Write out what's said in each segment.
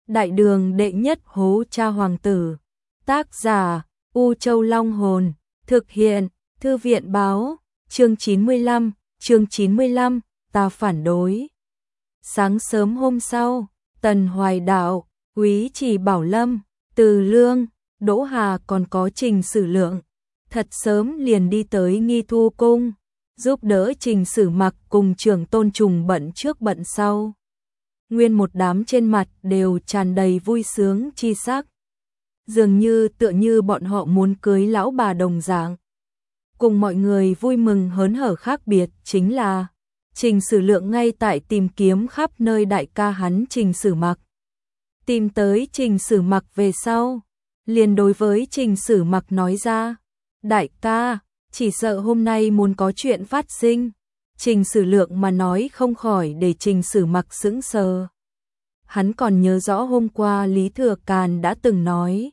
Đại đường đệ nhất hố cha hoàng tử. Tác giả U Châu Long Hồn. Thực hiện Thư viện Báo. Chương 95, ta phản đối. Sáng sớm hôm sau, Tần Hoài Đạo, Úy Trì Bảo Lâm, Từ Lương, Đỗ Hà còn có Trình Sử Lượng, thật sớm liền đi tới Nghi Thu Cung, giúp đỡ Trình Sử Mặc cùng Trưởng Tôn Trùng bận trước bận sau. Nguyên một đám trên mặt đều tràn đầy vui sướng chi sắc, dường như tựa như bọn họ muốn cưới lão bà đồng dạng. Cùng mọi người vui mừng hớn hở khác biệt chính là Trình Sử Lượng ngay tại tìm kiếm khắp nơi đại ca hắn Trình Sử Mặc. Tìm tới Trình Sử Mặc về sau, liền đối với Trình Sử Mặc nói ra, đại ca, chỉ sợ hôm nay muốn có chuyện phát sinh. Trình Sử Lượng mà nói không khỏi để Trình Sử Mặc sững sờ. Hắn còn nhớ rõ hôm qua Lý Thừa Càn đã từng nói,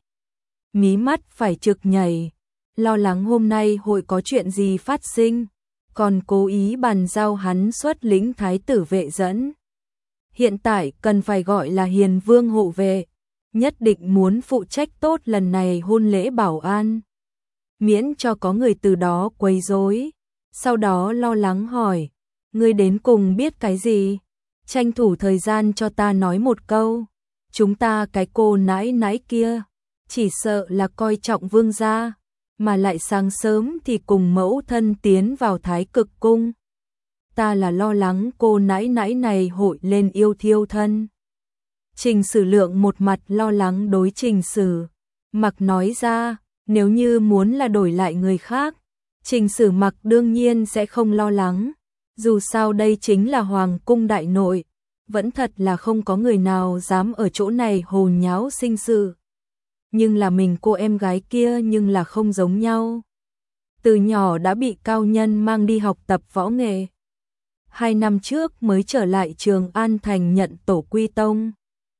mí mắt phải trực nhảy, lo lắng hôm nay hội có chuyện gì phát sinh, còn cố ý bàn giao hắn xuất lĩnh thái tử vệ dẫn. Hiện tại cần phải gọi là Hiền Vương hộ vệ, nhất định muốn phụ trách tốt lần này hôn lễ bảo an, miễn cho có người từ đó quấy rối. Sau đó lo lắng hỏi, ngươi đến cùng biết cái gì? Tranh thủ thời gian cho ta nói một câu. Chúng ta cái cô nãi nãi kia, chỉ sợ là coi trọng vương gia, mà lại sáng sớm thì cùng mẫu thân tiến vào Thái Cực Cung. Ta là lo lắng cô nãi nãi này hội lên yêu thiêu thân. Trình Sử Lượng một mặt lo lắng đối Trình Sử Mặc nói ra, nếu như muốn là đổi lại người khác, Trình Sử Mặc đương nhiên sẽ không lo lắng. Dù sao đây chính là Hoàng cung đại nội, vẫn thật là không có người nào dám ở chỗ này hồ nháo sinh sự. Nhưng là mình cô em gái kia nhưng là không giống nhau. Từ nhỏ đã bị cao nhân mang đi học tập võ nghệ. 2 năm trước mới trở lại Trường An Thành nhận tổ quy tông.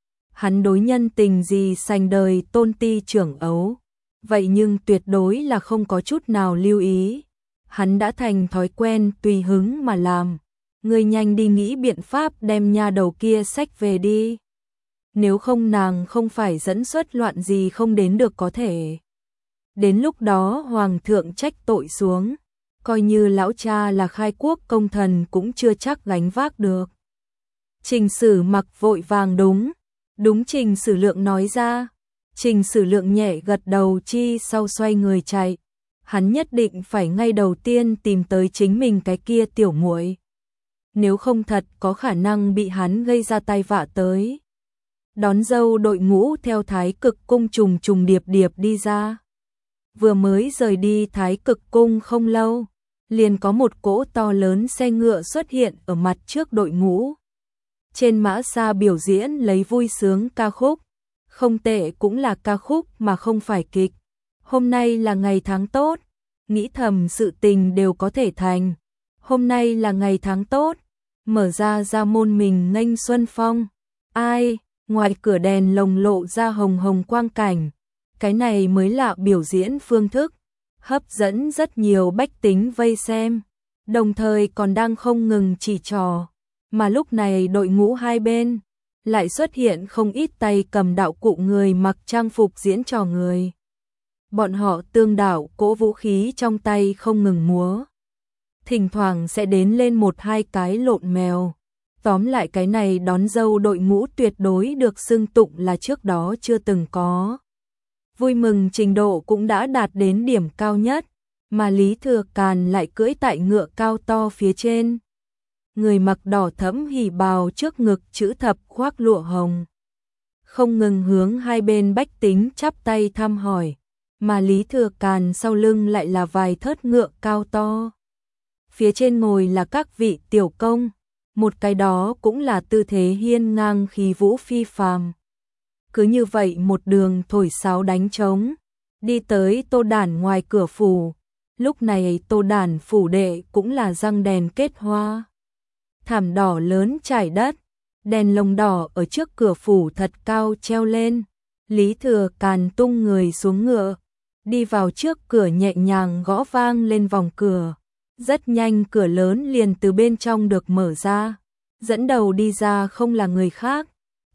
Hắn đối nhân tình gì sành đời tôn ti trưởng ấu, vậy nhưng tuyệt đối là không có chút nào lưu ý. Hắn đã thành thói quen tùy hứng mà làm. Ngươi nhanh đi nghĩ biện pháp đem nha đầu kia xách về đi. Nếu không nàng không phải dẫn xuất loạn gì không đến được có thể. Đến lúc đó hoàng thượng trách tội xuống, coi như lão cha là khai quốc công thần cũng chưa chắc gánh vác được. Trình Sử Mặc vội vàng đúng Trình Sử Lượng nói ra. Trình Sử Lượng nhẹ gật đầu chi sau xoay người chạy. Hắn nhất định phải ngay đầu tiên tìm tới chính mình cái kia tiểu muội. Nếu không thật có khả năng bị hắn gây ra tai vạ tới. Đón dâu đội ngũ theo Thái Cực Cung trùng trùng điệp điệp đi ra. Vừa mới rời đi Thái Cực Cung không lâu, liền có một cỗ to lớn xe ngựa xuất hiện ở mặt trước đội ngũ. Trên mã xa biểu diễn lấy vui sướng ca khúc. Không tệ cũng là ca khúc mà không phải kịch. Hôm nay là ngày tháng tốt, nghĩ thầm sự tình đều có thể thành. Hôm nay là ngày tháng tốt, mở ra môn mình nghênh xuân phong. Ai, ngoài cửa đèn lồng lộ ra hồng hồng quang cảnh. Cái này mới lạ biểu diễn phương thức, hấp dẫn rất nhiều bách tính vây xem, đồng thời còn đang không ngừng chỉ trò. Mà lúc này đội ngũ hai bên lại xuất hiện không ít tay cầm đạo cụ người mặc trang phục diễn trò người. Bọn họ tương đạo cỗ vũ khí trong tay không ngừng múa. Thỉnh thoảng sẽ đến lên 1-2 cái lộn mèo. Tóm lại cái này đón dâu đội ngũ tuyệt đối được xưng tụng là trước đó chưa từng có. Vui mừng trình độ cũng đã đạt đến điểm cao nhất, mà Lý Thừa Càn lại cưỡi tại ngựa cao to phía trên. Người mặc đỏ thẫm hỉ bào trước ngực chữ thập khoác lụa hồng. Không ngừng hướng hai bên bách tính chắp tay thăm hỏi, mà Lý Thừa Càn sau lưng lại là vài thớt ngựa cao to. Phía trên ngồi là các vị tiểu công, một cái đó cũng là tư thế hiên ngang khí vũ phi phàm. Cứ như vậy một đường thổi sáo đánh trống, đi tới Tô Đản ngoài cửa phủ. Lúc này Tô Đản phủ đệ cũng là răng đèn kết hoa. Thảm đỏ lớn trải đất, đèn lồng đỏ ở trước cửa phủ thật cao treo lên. Lý Thừa Càn tung người xuống ngựa, đi vào trước cửa nhẹ nhàng gõ vang lên vòng cửa. Rất nhanh cửa lớn liền từ bên trong được mở ra, dẫn đầu đi ra không là người khác,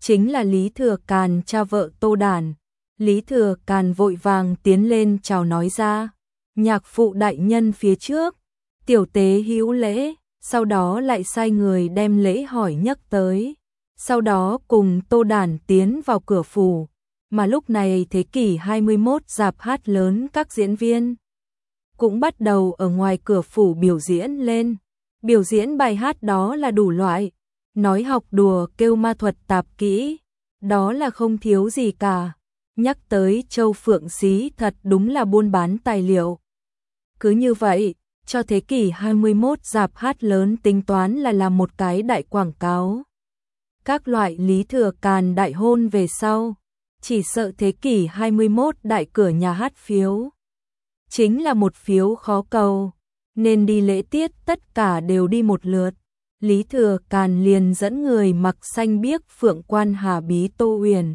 chính là Lý Thừa Càn cha vợ Tô Đản. Lý Thừa Càn vội vàng tiến lên chào nói ra, nhạc phụ đại nhân phía trước, tiểu tế hữu lễ, sau đó lại sai người đem lễ hỏi nhắc tới, sau đó cùng Tô Đản tiến vào cửa phủ, mà lúc này thế kỷ 21 rạp hát lớn các diễn viên cũng bắt đầu ở ngoài cửa phủ biểu diễn lên, biểu diễn bài hát đó là đủ loại, nói học đùa kêu ma thuật tạp kỹ, đó là không thiếu gì cả. Nhắc tới Châu Phượng Xí thật đúng là buôn bán tài liệu. Cứ như vậy, cho thế kỷ 21 rạp hát lớn tính toán là làm một cái đại quảng cáo. Các loại Lý Thừa Càn đại hôn về sau, chỉ sợ thế kỷ 21 đại cửa nhà hát phiếu. Chính là một phiếu khó cầu, nên đi lễ tiết tất cả đều đi một lượt. Lý Thừa Càn liền dẫn người mặc xanh biếc phượng quan hà bí Tô Uyển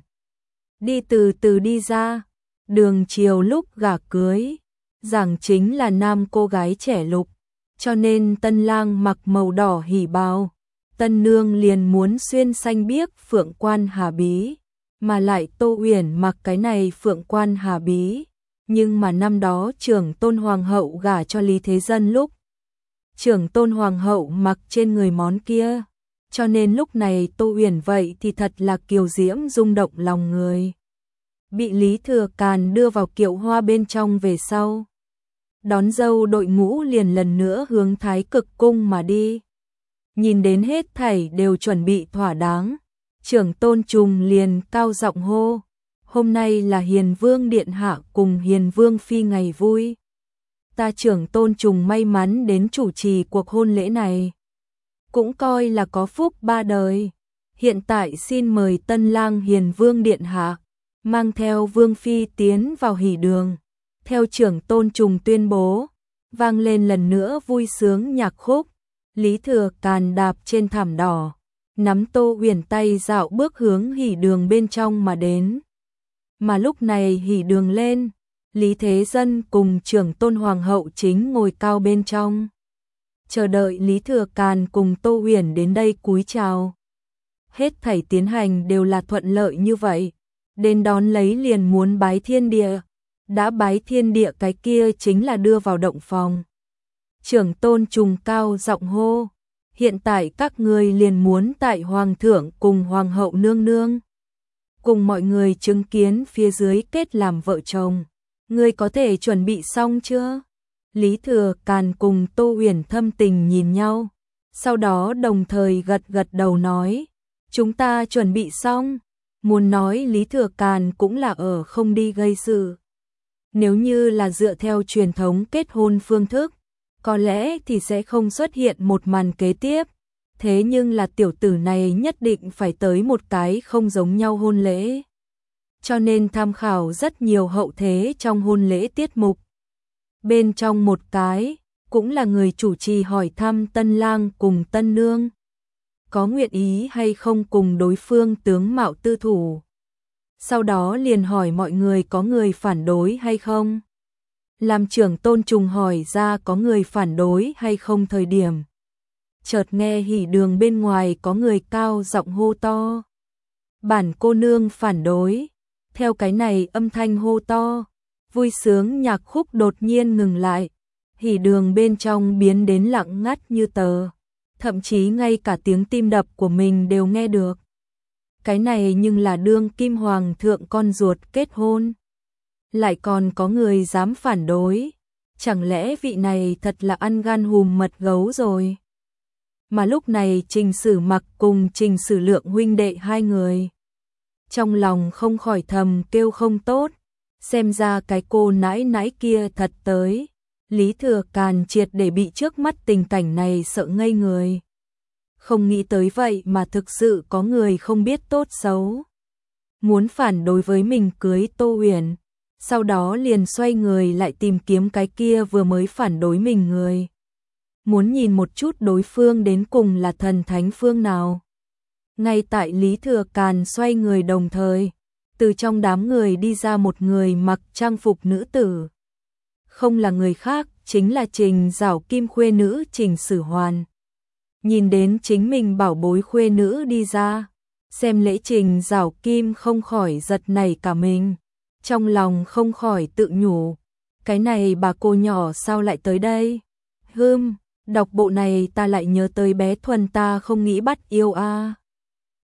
đi từ từ đi ra, đường chiều lúc gả cưới, giảng chính là nam cô gái trẻ lục, cho nên tân lang mặc màu đỏ hỉ bào, tân nương liền muốn xuyên xanh biếc phượng quan hà bí, mà lại Tô Uyển mặc cái này phượng quan hà bí, nhưng mà năm đó trưởng tôn hoàng hậu gả cho Lý Thế Dân lúc, trưởng tôn hoàng hậu mặc trên người món kia. Cho nên lúc này Tô Uyển vậy thì thật là kiều diễm rung động lòng người. Bị Lý Thừa Càn đưa vào kiệu hoa bên trong về sau. Đón dâu đội ngũ liền lần nữa hướng Thái Cực Cung mà đi. Nhìn đến hết thảy đều chuẩn bị thỏa đáng. Trưởng tôn trùng liền cao giọng hô. Hôm nay là Hiền Vương Điện Hạ cùng Hiền Vương Phi ngày vui. Ta trưởng tôn trùng may mắn đến chủ trì cuộc hôn lễ này. Cũng coi là có phúc ba đời. Hiện tại xin mời tân lang Hiền Vương Điện Hạ, mang theo Vương Phi tiến vào hỷ đường. Theo trưởng tôn trùng tuyên bố, vang lên lần nữa vui sướng nhạc khúc. Lý Thừa Càn đạp trên thảm đỏ, nắm Tô Uyển tay dạo bước hướng hỷ đường bên trong mà đến. Mà lúc này hỷ đường lên, Lý Thế Dân cùng trưởng tôn hoàng hậu chính ngồi cao bên trong, chờ đợi Lý Thừa Càn cùng Tô Uyển đến đây cúi chào. Hết thảy tiến hành đều là thuận lợi như vậy, đến đón lấy liền muốn bái thiên địa, đã bái thiên địa cái kia chính là đưa vào động phòng. Trưởng tôn trùng cao giọng hô, hiện tại các ngươi liền muốn tại hoàng thượng cùng hoàng hậu nương nương, cùng mọi người chứng kiến phía dưới kết làm vợ chồng, ngươi có thể chuẩn bị xong chưa? Lý Thừa Càn cùng Tô Uyển thâm tình nhìn nhau, sau đó đồng thời gật gật đầu nói, chúng ta chuẩn bị xong. Muốn nói Lý Thừa Càn cũng là ở không đi gây sự. Nếu như là dựa theo truyền thống kết hôn phương thức, có lẽ thì sẽ không xuất hiện một màn kế tiếp. Thế nhưng là tiểu tử này nhất định phải tới một cái không giống nhau hôn lễ. Cho nên tham khảo rất nhiều hậu thế trong hôn lễ tiết mục. Bên trong một cái, cũng là người chủ trì hỏi thăm tân lang cùng tân nương. Có nguyện ý hay không cùng đối phương tướng mạo tư thủ. Sau đó liền hỏi mọi người có người phản đối hay không. Làm trưởng tôn trùng hỏi ra có người phản đối hay không thời điểm. Chợt nghe hỉ đường bên ngoài có người cao giọng hô to. Bản cô nương phản đối. Theo cái này âm thanh hô to, vui sướng nhạc khúc đột nhiên ngừng lại. Hỉ đường bên trong biến đến lặng ngắt như tờ. Thậm chí ngay cả tiếng tim đập của mình đều nghe được. Cái này nhưng là đương kim hoàng thượng con ruột kết hôn. Lại còn có người dám phản đối. Chẳng lẽ vị này thật là ăn gan hùm mật gấu rồi. Mà lúc này Trình Sử Mặc cùng Trình Sử Lượng huynh đệ hai người. Trong lòng không khỏi thầm kêu không tốt. Xem ra cái cô nãi nãi kia thật tới. Lý Thừa Càn triệt để bị trước mắt tình cảnh này sợ ngây người. Không nghĩ tới vậy mà thực sự có người không biết tốt xấu. Muốn phản đối với mình cưới Tô Uyển. Sau đó liền xoay người lại tìm kiếm cái kia vừa mới phản đối mình người. Muốn nhìn một chút đối phương đến cùng là thần thánh phương nào. Ngay tại Lý Thừa Càn xoay người đồng thời, từ trong đám người đi ra một người mặc trang phục nữ tử. Không là người khác, chính là Trình Giảo Kim khuê nữ Trình Sử Hoàn. Nhìn đến chính mình bảo bối khuê nữ đi ra, Xem lễ trình Giảo Kim không khỏi giật nảy cả mình, trong lòng không khỏi tự nhủ, cái này bà cô nhỏ sao lại tới đây? Đọc bộ này ta lại nhớ tới bé Thuần ta không nghĩ bắt yêu a.